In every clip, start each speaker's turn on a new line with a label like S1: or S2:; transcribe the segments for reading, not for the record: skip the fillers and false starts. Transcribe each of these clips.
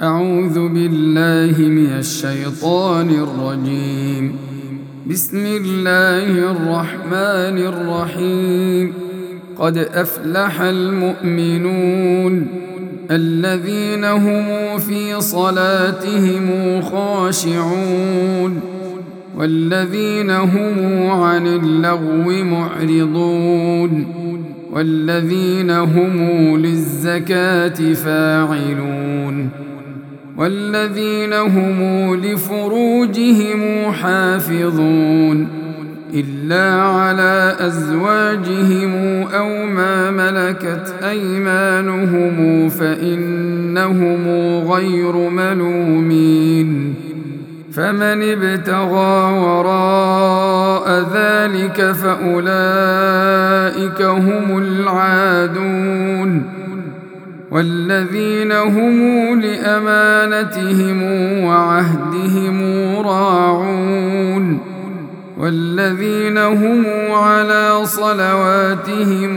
S1: أعوذ بالله من الشيطان الرجيم. بسم الله الرحمن الرحيم. قد أفلح المؤمنون الذين هم في صلاتهم خاشعون والذين هم عن اللغو معرضون والذين هم للزكاة فاعلون والذين هم لفروجهم حافظون إلا على أزواجهم أو ما ملكت أيمانهم فإنهم غير ملومين فمن ابتغى وراء ذلك فأولئك هم العادون والذين هم لأمانتهم وعهدهم راعون والذين هم على صلواتهم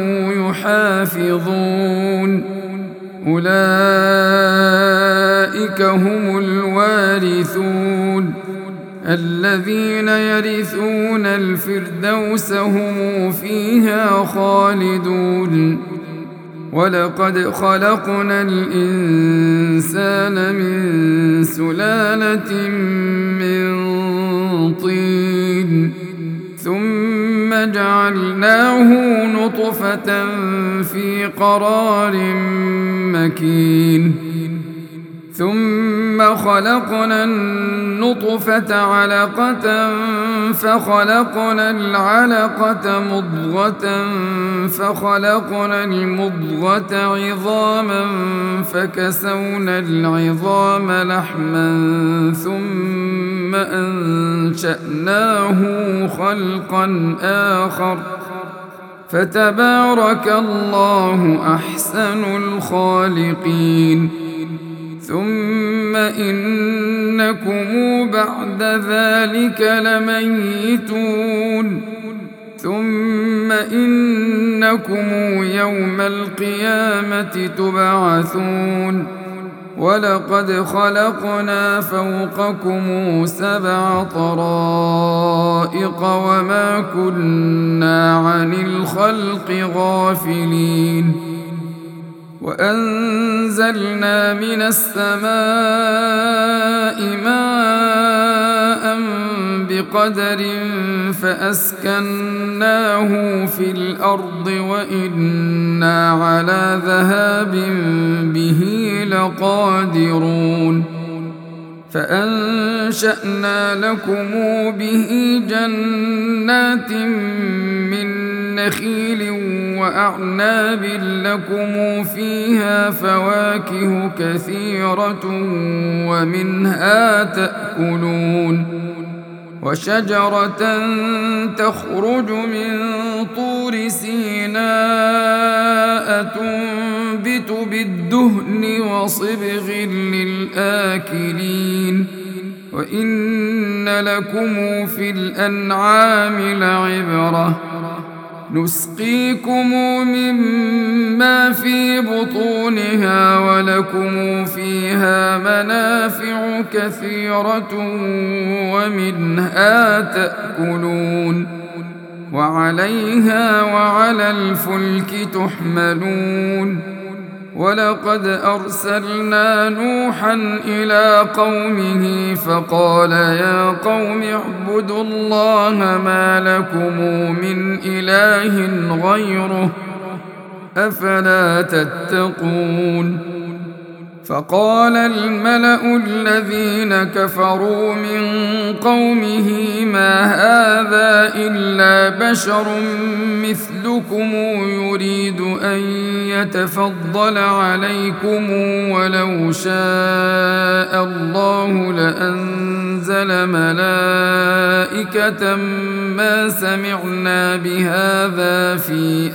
S1: يحافظون أولئك هم الوارثون الذين يرثون الفردوس هم فيها خالدون ولقد خلقنا الإنسان من سلالة من طين ثم جعلناه نطفة في قرار مكين ثم خلقنا النطفة علقة فخلقنا العلقة مضغة فخلقنا المضغة عظاما فكسونا العظام لحما ثم أنشأناه خلقا آخر فتبارك الله أحسن الخالقين ثم إنكم بعد ذلك لميتون ثم إنكم يوم القيامة تبعثون ولقد خلقنا فوقكم 7 طرائق وما كنا عن الخلق غافلين وأنزلنا من السماء ماء بقدر فأسكناه في الأرض وإنا على ذهاب به لقادرون فأنشأنا لكم به جنات من نخيل وأعناب لكم فيها فواكه كثيرة ومنها تأكلون وشجرة تخرج من طور سيناء تنبت بالدهن وصبغ للآكلين وإن لكم في الأنعام لعبرة نسقيكم مما في بطونها ولكم فيها منافع كثيرة ومنها تأكلون وعليها وعلى الفلك تحملون ولقد أرسلنا نوحا إلى قومه فقال يا قوم اعبدوا الله ما لكم من إله غيره أفلا تتقون فقال الملأ الذين كفروا من قومه ما هذا إلا بشر مثلكم يريد أن يتفضل عليكم ولو شاء الله لأنزل ملائكة ما سمعنا بهذا في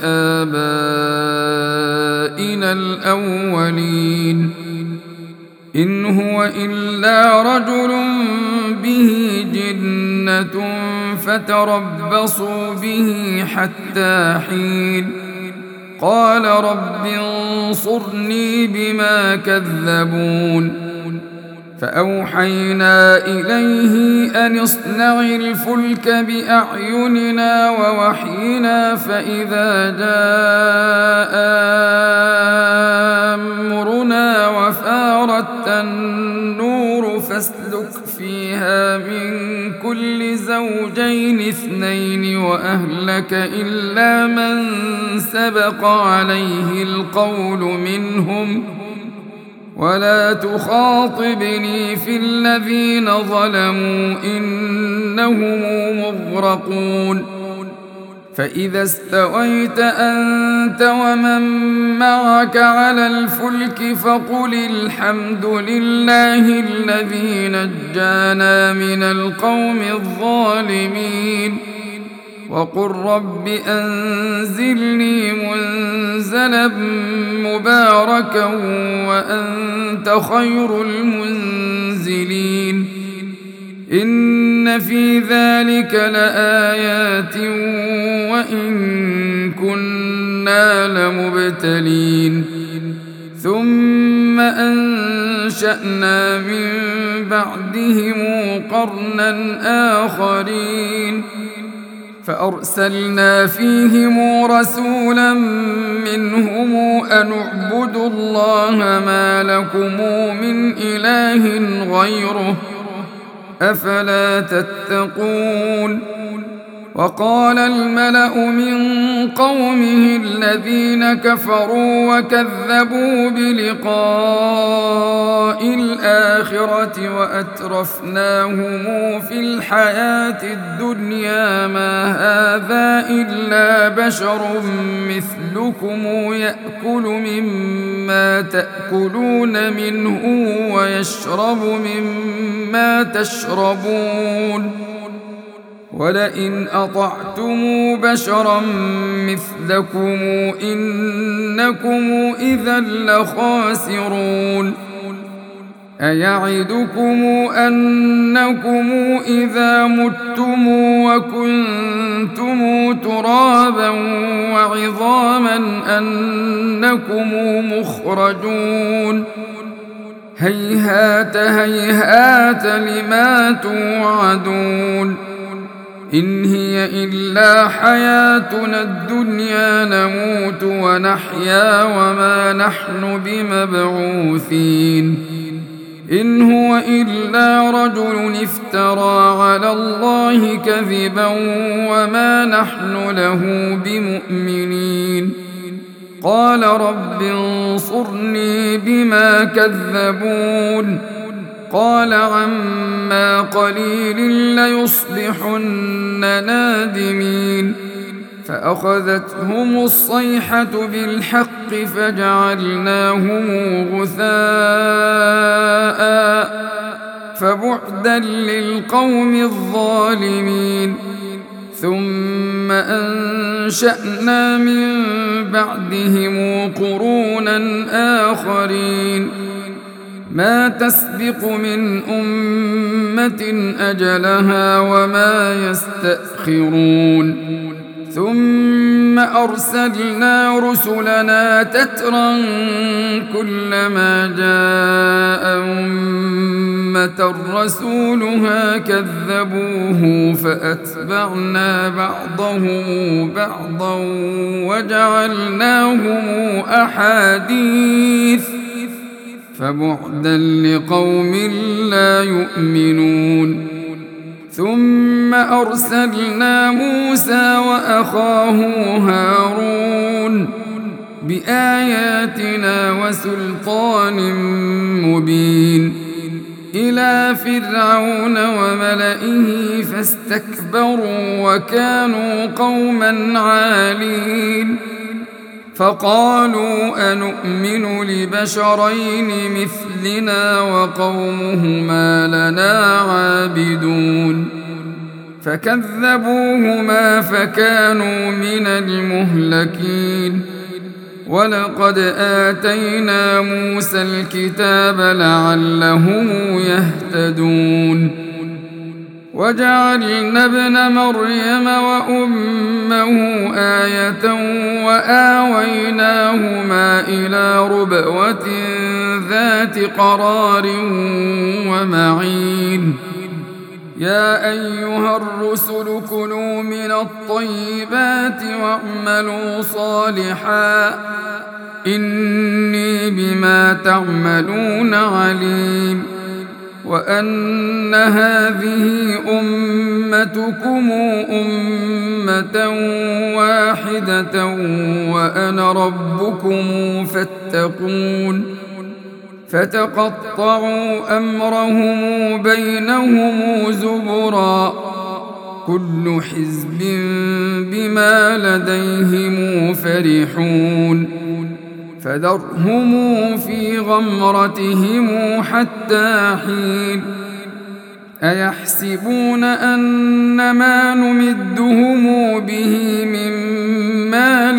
S1: آبائنا الأولين إن هو إلا رجل به جنة فتربصوا به حتى حين قال رب انصرني بما كذبون فأوحينا إليه أن اصنع الفلك بأعيننا ووحينا فإذا جاء أمرنا وفارت النور فاسلك فيها من كل زوجين اثنين وأهلك إلا من سبق عليه القول منهم ولا تخاطبني في الذين ظلموا إنهم مغرقون فإذا استويت أنت ومن معك على الفلك فقل الحمد لله الذي نجانا من القوم الظالمين وقل رب أنزلني منزلا مباركا وأنت خير المنزلين إن في ذلك لآيات وإن كنا لمبتلين ثم أنشأنا من بعدهم قرنا آخرين فأرسلنا فيهم رسولا منهم أن اعبدوا الله ما لكم من إله غيره أفلا تتقون وقال الملأ من قومه الذين كفروا وكذبوا بلقاء الآخرة وأترفناهم في الحياة الدنيا ما هذا إلا بشر مثلكم يأكل مما تأكلون منه ويشرب مما تشربون ولئن أطعتم بشرا مثلكم إنكم إذا لخاسرون أيعدكم أنكم إذا متم وكنتم ترابا وعظاما أنكم مخرجون هيهات هيهات لما توعدون إن هي إلا حياتنا الدنيا نموت ونحيا وما نحن بمبعوثين إن هو إلا رجل افترى على الله كذبا وما نحن له بمؤمنين قال رب انصرني بما كذبون قال عما قليل ليصبحن نادمين فأخذتهم الصيحة بالحق فجعلناهم غثاء فبعدا للقوم الظالمين ثم أنشأنا من بعدهم قرونا آخرين ما تسبق من أمة أجلها وما يستأخرون ثم أرسلنا رسلنا تترا كلما جاء أمة رسولها كذبوه فأتبعنا بعضهم بعضا وجعلناهم أحاديث فبعدا لقوم لا يؤمنون ثم أرسلنا موسى وأخاه هارون بآياتنا وسلطان مبين إلى فرعون وملئه فاستكبروا وكانوا قوما عالين فقالوا أنؤمن لبشرين مثلنا وقومهما لنا عابدون فكذبوهما فكانوا من المهلكين ولقد آتينا موسى الكتاب لعلهم يهتدون وجعلنا ابن مريم وأمه آية وآويناهما إلى ربوة ذات قرار ومعين يا أيها الرسل كلوا من الطيبات واعملوا صالحا إني بما تعملون عليم وأن هذه أمتكم أمة واحدة وأنا ربكم فاتقون فتقطعوا أمرهم بينهم زبرا كل حزب بما لديهم فرحون فذرهم في غمرتهم حتى حين أيحسبون أن ما نمدهم به من مال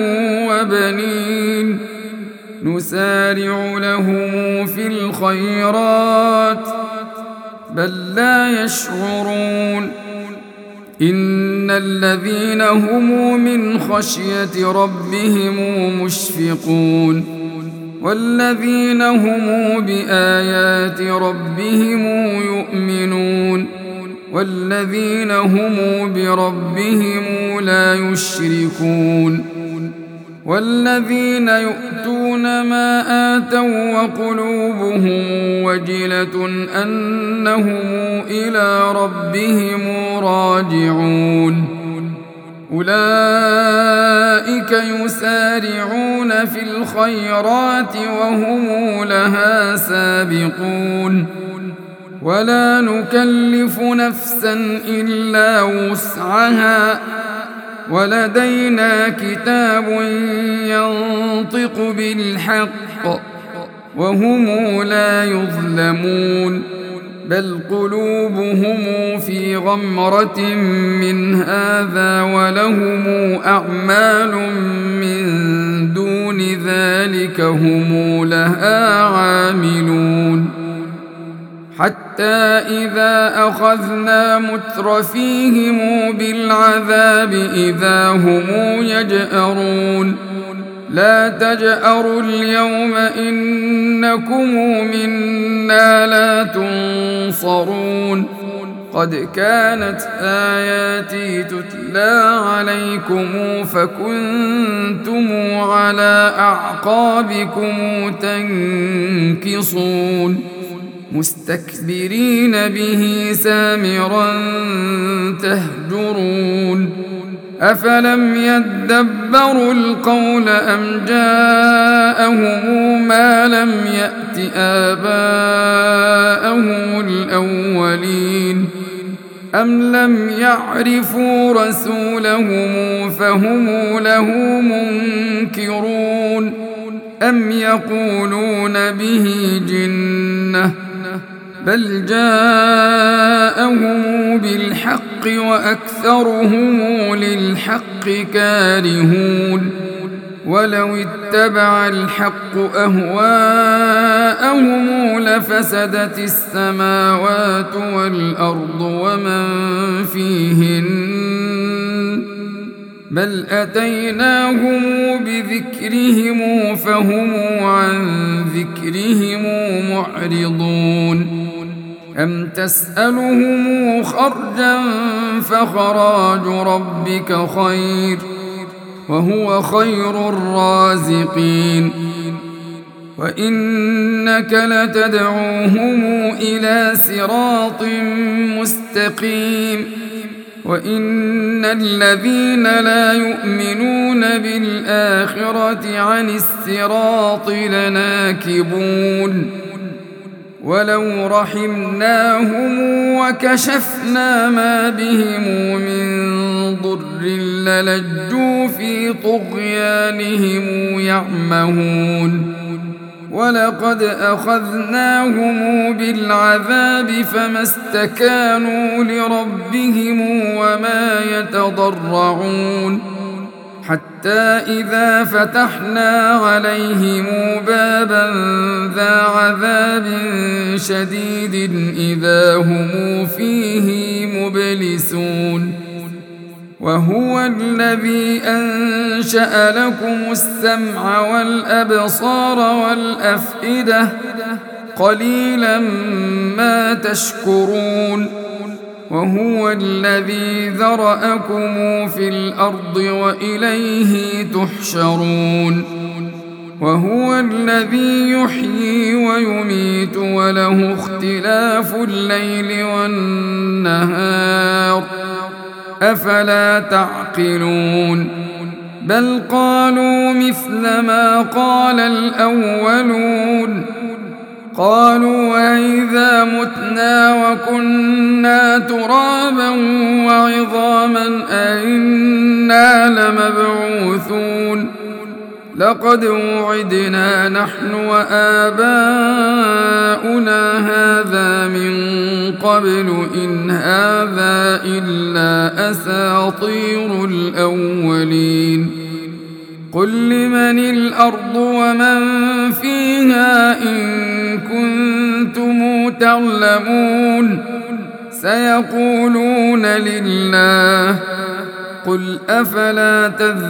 S1: وبنين نسارع لهم في الخيرات بل لا يشعرون إن الذين هم من خشية ربهم مشفقون والذين هم بآيات ربهم يؤمنون والذين هم بربهم لا يشركون والذين يؤتون ما آتوا وقلوبهم وجلة أنهم إلى ربهم راجعون أولئك يسارعون في الخيرات وهم لها سابقون ولا نكلف نفسا إلا وسعها ولدينا كتاب ينطق بالحق وهم لا يظلمون بل قلوبهم في غمرة من هذا ولهم أعمال من دون ذلك هم لها عاملون حتى إذا أخذنا مترفيهم بالعذاب إذا هم يجأرون لا تجأروا اليوم إنكم منا لا تنصرون قد كانت آياتي تتلى عليكم فكنتم على أعقابكم تنكصون مستكبرين به سامرا تهجرون أفلم يدبروا القول أم جاءهم ما لم يأت آباءهم الأولين أم لم يعرفوا رسولهم فهم له منكرون أم يقولون به جنة بل جاءهم بالحق وأكثرهم للحق كارهون ولو اتبع الحق أهواءهم لفسدت السماوات والأرض ومن فيهن بل أتيناهم بذكرهم فهم عن ذكرهم معرضون أم تسألهم خرجا فخراج ربك خير وهو خير الرازقين وإنك لتدعوهم إلى صراط مستقيم وإن الذين لا يؤمنون بالآخرة عن الصراط لناكبون ولو رحمناهم وكشفنا ما بهم من ضر للجوا في طغيانهم يعمهون ولقد أخذناهم بالعذاب فما استكانوا لربهم وما يتضرعون حتى إذا فتحنا عليهم بابا ذا عذاب شديد إذا هم فيه مبلسون وهو الذي أنشأ لكم السمع والأبصار والأفئدة قليلا ما تشكرون وهو الذي ذرأكم في الأرض وإليه تحشرون وهو الذي يحيي ويميت وله اختلاف الليل والنهار أفلا تعقلون بل قالوا مثل ما قال الأولون قالوا أإذا متنا وكنا ترابا وعظاما أإنا لمبعوثون لقد وعدنا نحن وآباؤنا هذا من قبل إن هذا إلا أساطير الأولين قل لمن الأرض ومن فيها إن كنتم تعلمون سيقولون لله قل أفلا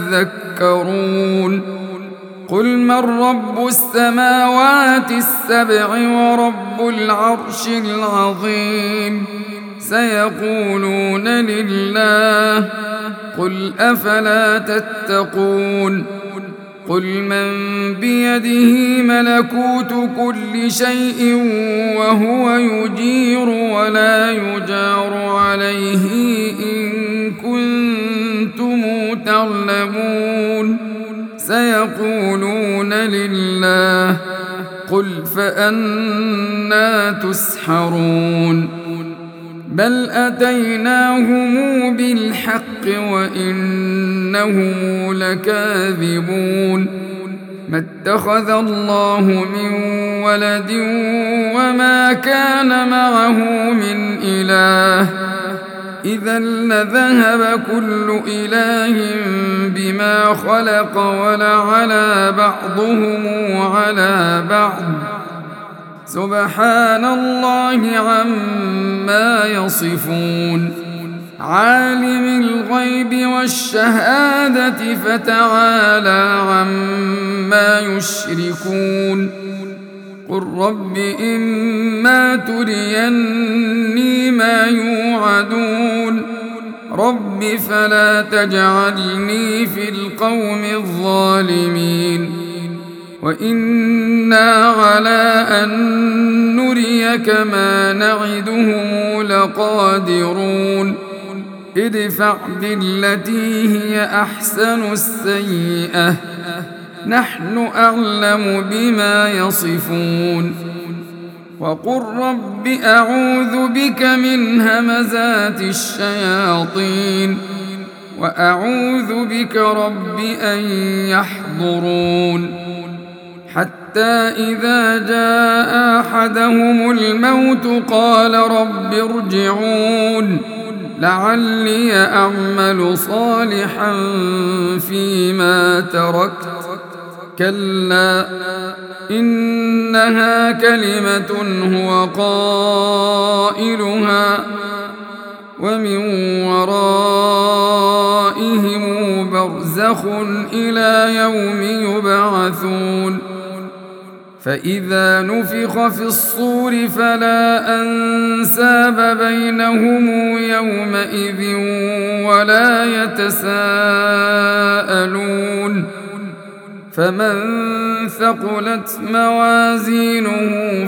S1: تذكرون قل من رب السماوات السبع ورب العرش العظيم سيقولون لله قل أفلا تتقون قل من بيده ملكوت كل شيء وهو يجير ولا يجار عليه إن كنتم تعلمون سيقولون لله قل فأنى تسحرون بل أتيناهم بالحق وإنهم لكاذبون ما اتخذ الله من ولد وما كان معه من إله إذا لذهب كل إله بما خلق ولعلى بعضهم على بعض سبحان الله عما يصفون عالم الغيب والشهادة فتعالى عما يشركون قل رب إما تريني ما يوعدون رب فلا تجعلني في القوم الظالمين وإنا على أن نريك ما نعدهم لقادرون ادفع بالتي هي أحسن السيئة نحن أعلم بما يصفون وقل رب أعوذ بك من همزات الشياطين وأعوذ بك رب أن يحضرون حتى إذا جاء أحدهم الموت قال رب ارجعون لعلي أعمل صالحا فيما تركت كلا إنها كلمة هو قائلها ومن ورائهم برزخ إلى يوم يبعثون فإذا نفخ في الصور فلا أنساب بينهم يومئذ ولا يتساءلون فمن ثقلت موازينه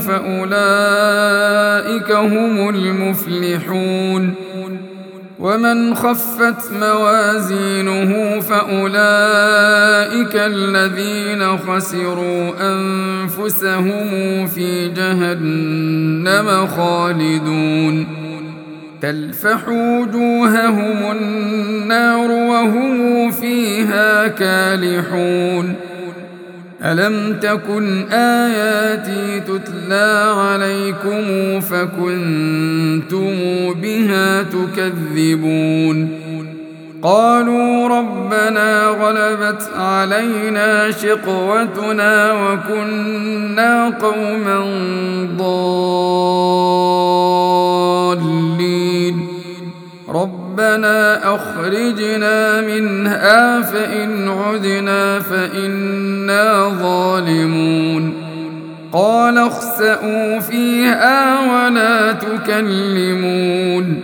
S1: فأولئك هم المفلحون ومن خفت موازينه فأولئك الذين خسروا أنفسهم في جهنم خالدون تلفح وجوههم النار وهم فيها كالحون ألم تكن آياتي تتلى عليكم فكنتم بها تكذبون قالوا ربنا غلبت علينا شقوتنا وكنا قوما ضالين ربنا أخرجنا منها فإن عدنا فإنا ظالمون قال اخسئوا فيها ولا تكلمون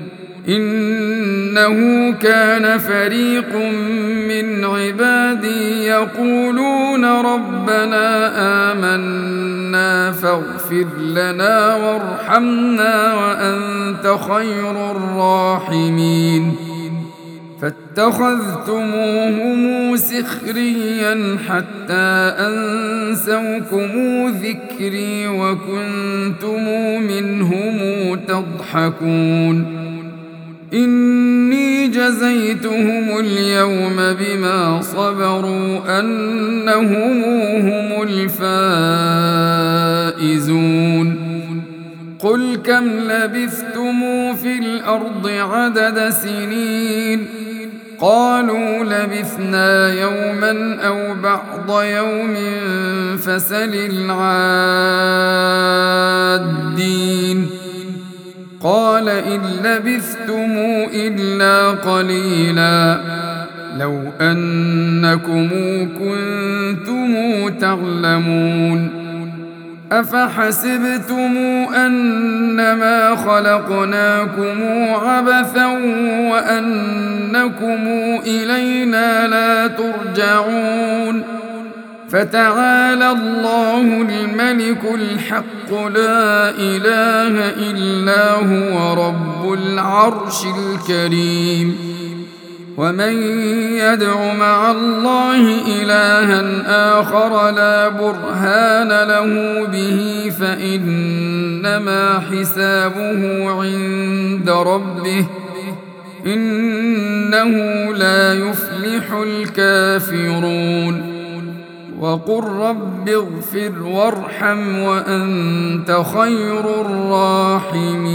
S1: إنه كان فريق من عبادي يقولون ربنا آمنا فاغفر لنا وارحمنا وأنت خير الراحمين فاتخذتموهم سخريا حتى أنسوكم ذكري وكنتم منهم تضحكون إني جزيتهم اليوم بما صبروا أنهم هم الفائزون قل كم لبثتم في الأرض عدد سنين قالوا لبثنا يوما أو بعض يوم فسل العادين قال إن لبثتم إلا قليلا لو أنكم كنتم تعلمون أفحسبتم أنما خلقناكم عبثا وأنكم إلينا لا ترجعون فتعالى الله الملك الحق لا إله إلا هو رب العرش الكريم ومن يدع مع الله إلها آخر لا برهان له به فإنما حسابه عند ربه إنه لا يفلح الكافرون وقل رب اغفر وارحم وأنت خير الراحمين